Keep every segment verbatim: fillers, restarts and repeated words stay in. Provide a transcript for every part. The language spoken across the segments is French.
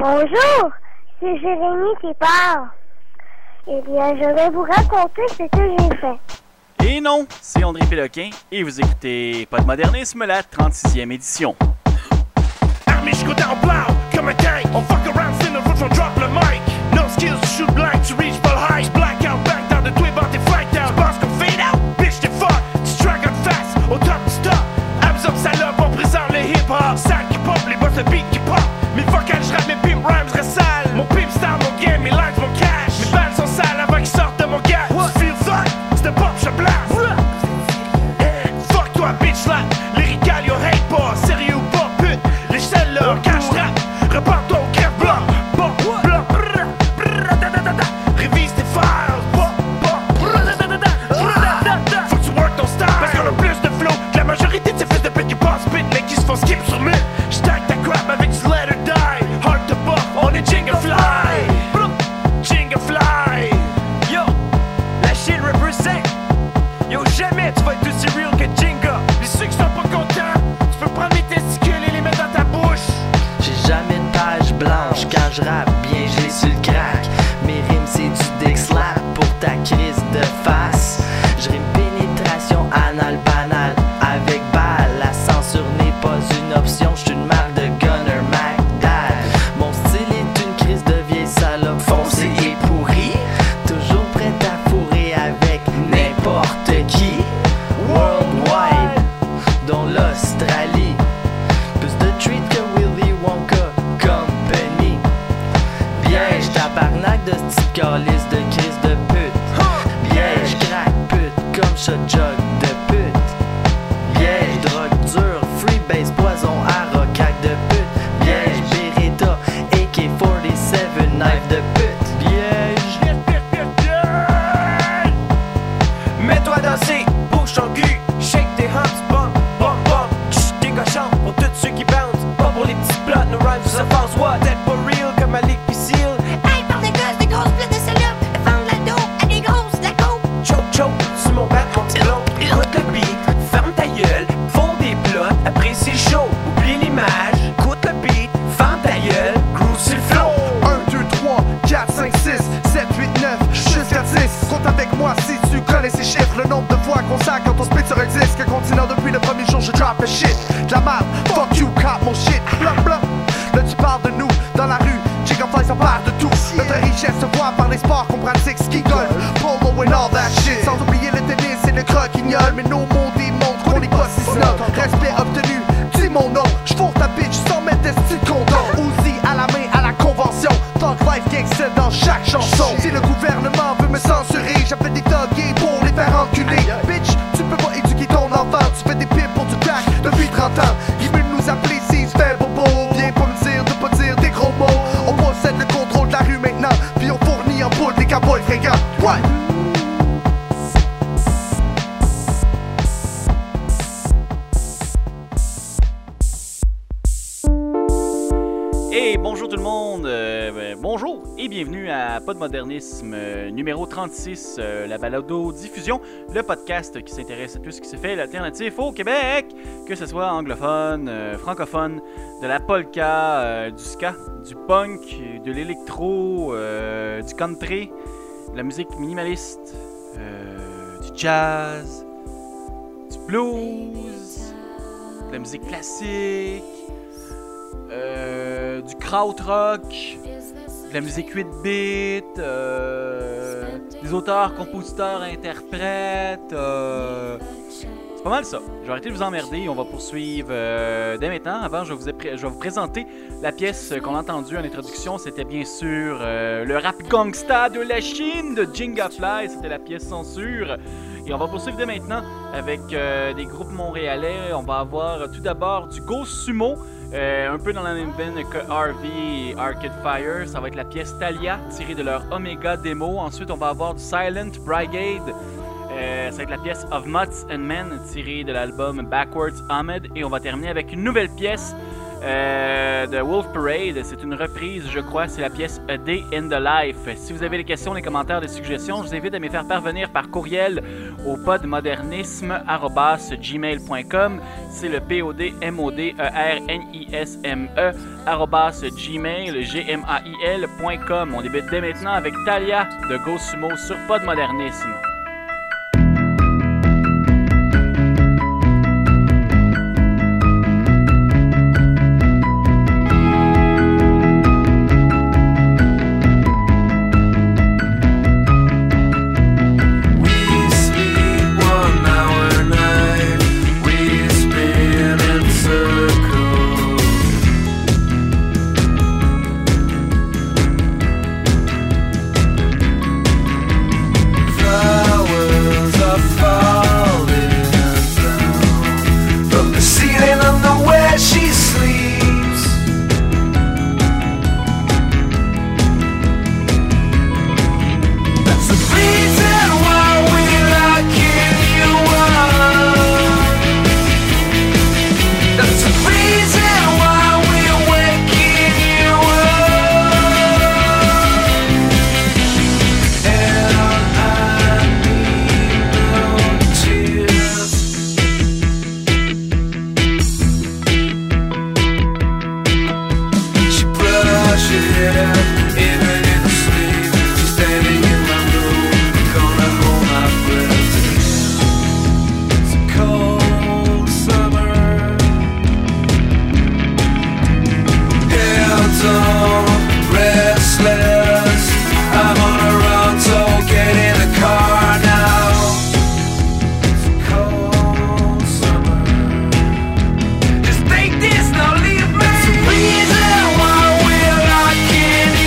Bonjour, c'est Jérémy qui parle. Eh bien, je vais vous raconter ce que j'ai fait. Et non, c'est André Péloquin et vous écoutez Podmodernisme, la trente-sixième édition. Armée, je go down plow, comme un tank. On fuck around, c'est notre faute, on drop le mic. No skills to shoot blank, to reach ball high. Black out, back down, de toi et bord, t'es flanked out. Tu penses qu'on fade out? Bitch, t'es fuck. Tu drag on fast, au top, stop. Absorbe salope, on présente le hip-hop. Sac qui pop, les boss, le beat qui pop. Mes vocales, je rappe, mes pimp rhymes, je ressale. Mon pimp star, mon game, mes lines, mon cash. Mes balles sont sales avant qu'ils sortent de mon gars. Tu feel ça? C'est de pop, je blast. Fuck toi, bitch, là. Lyrical, yo hate pas. Sérieux ou pas, pute. Les selles, là, cache trap. Repars-toi au crève blanc. Bon, blanc. Révise tes files. Bon, bon. Faut que tu work ton style. Parce qu'on a plus de flow que la majorité de ces fils de pute qui passent pit, mais qui se font skip sur me. J'tag ta crap avec du let her die. Hard to buff, on est Jingle Fly. Jingle Fly. Yo, la shit represent. Yo, jamais tu vas être aussi real que Jinga. Les ceux qui sont pas contents, tu peux prendre mes testicules et les mettre dans ta bouche. J'ai jamais de page blanche quand je rappe bien, j'ai sur le crack. Mes rimes c'est du dick slap pour ta crise de face. Je rime pénétration anal banal avec balle. La censure n'est pas une option, je suis une marque de Gunner McDad. Mon style est une crise de vieille salope foncée et pourrie. Toujours prête à fourrer avec n'importe qui. Worldwide, dont l'Australie. Plus de treat que Willy Wonka Company. Bien, j'tabarnak de petite calice de crise de pute. Bien, j'craque pute comme shot jug de pute. Bien, j'drogue dur, freebase, poison, arrow, crack de pute. Bien, j'Beretta, A K quarante-sept, knife de pute. Bien, Mets-toi à danser, bouge ton cul, shake tes humps, bump, bump, bump. Chut, t'es cochon pour tous ceux qui bounce. Pas pour les petits plots, nos rhymes nous offensent. What, t'es pas real comme Malik pis Seal. Hey, par des gosses, des grosses plates de salopes, de vendre la dope à des grosses, de la coke. Choke, choke, sur mon bat, mon petit blond. Écoute le beat, ferme ta gueule, fond des plots, apprécie le show. Oublie l'image, écoute le beat, ferme ta gueule, groove sur le flow. un, deux, trois, quatre, cinq, six, sept, huit, neuf, jusqu'à dix. Compte avec moi si tu connais ces chiffres. Le nombre de fois qu'on sac quand on split sur un disque. Continent depuis le premier jour, je drop le shit. De la merde, fuck you, cop mon shit. Blah blah. Là tu parles de nous, dans la rue. Chicken Fly, ça part de tout. Notre richesse se voit par les sports qu'on pratique. Ski, golf, polo and all that shit. Sans oublier le tennis et le croquignol. Mais nos mots démontrent qu'on est pas si snob. Respect obtenu, dis mon nom. J'fourre ta bitch sans mettre des styles condom. Uzi à la main à la convention. Talk life gangster dans chaque chanson. Si le gouvernement veut me censurer, j'appelle des thugs pour les faire enculer. Bitch, tu peux pas éduquer ton enfant. Tu fais des pipes pour du crack depuis trente ans. Il veut nous appeler si se fait bobo. Viens pas me dire de pas dire des gros mots. On possède le contrôle de la rue maintenant. Puis on fournit en poule des cowboys fringants. What? Et bonjour tout le monde, euh, ben, bonjour et bienvenue à Podmodernisme euh, numéro trente-six, euh, la balado-diffusion, le podcast qui s'intéresse à tout ce qui se fait l'alternatif au Québec, que ce soit anglophone, euh, francophone, de la polka, euh, du ska, du punk, de l'électro, euh, du country, de la musique minimaliste, euh, du jazz, du blues, de la musique classique, Euh, du krautrock, de la musique huit bits, euh, des auteurs, compositeurs, interprètes. Euh, c'est pas mal ça. Je vais arrêter de vous emmerder. On va poursuivre euh, dès maintenant. Avant, je vais, vous ai pré- je vais vous présenter la pièce qu'on a entendue en introduction. C'était bien sûr euh, le rap gangsta de la Chine de Jingle Fly. C'était la pièce censure. Et on va poursuivre dès maintenant avec euh, des groupes montréalais. On va avoir tout d'abord du Ghost Sumo. Euh, un peu dans la même veine que R V et Arcade Fire, ça va être la pièce Talia tirée de leur Omega démo. Ensuite, on va avoir du Silent Brigade, euh, ça va être la pièce Of Mutts and Men tirée de l'album Backwards Ahmed. Et on va terminer avec une nouvelle pièce euh, de Wolf Parade. C'est une reprise, je crois, c'est la pièce A Day in the Life. Si vous avez des questions, des commentaires, des suggestions, je vous invite à me les faire parvenir par courriel au podmodernisme arobase gmail point com. C'est le P O D M O D E R N I S M E arobase gmail, G M A I L point com. On débute dès maintenant avec Talia de Go Sumo sur Podmodernisme. Just take this, now leave me. It's a reason why we're rocking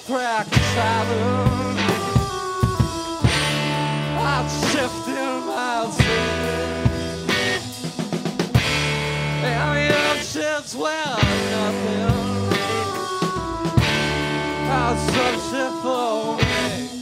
crack tavern. I'm shifting my seat. And the oceans were nothing. I'm searching for me.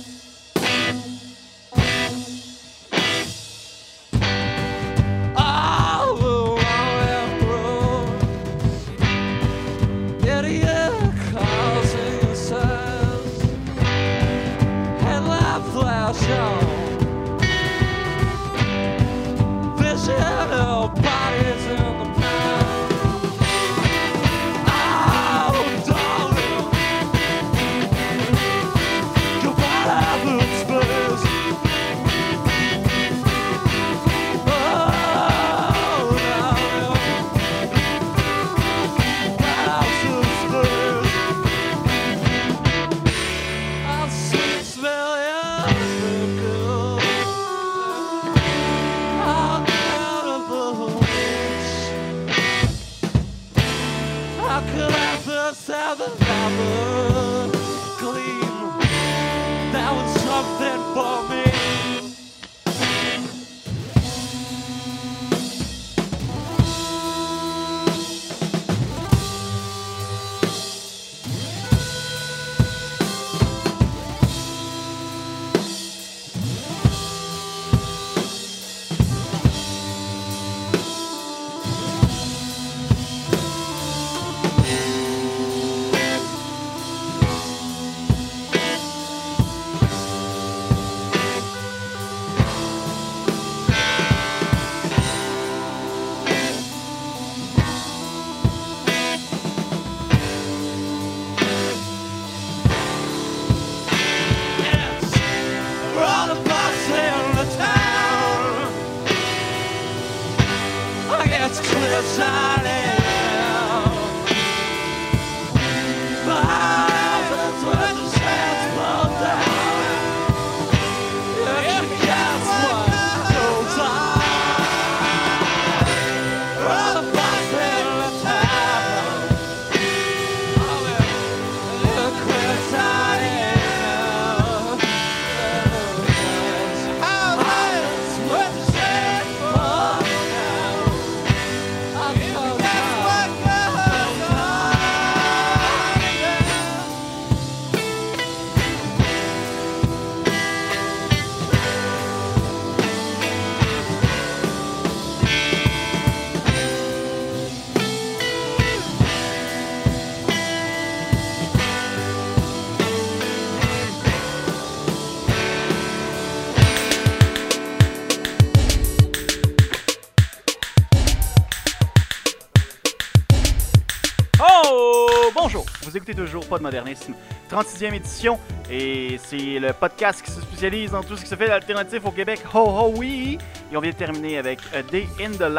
Écoutez toujours Pas de Modernisme, trente-sixième édition, et c'est le podcast qui se spécialise dans tout ce qui se fait d'alternatif au Québec. Ho ho oui! Et on vient de terminer avec A Day in the Life.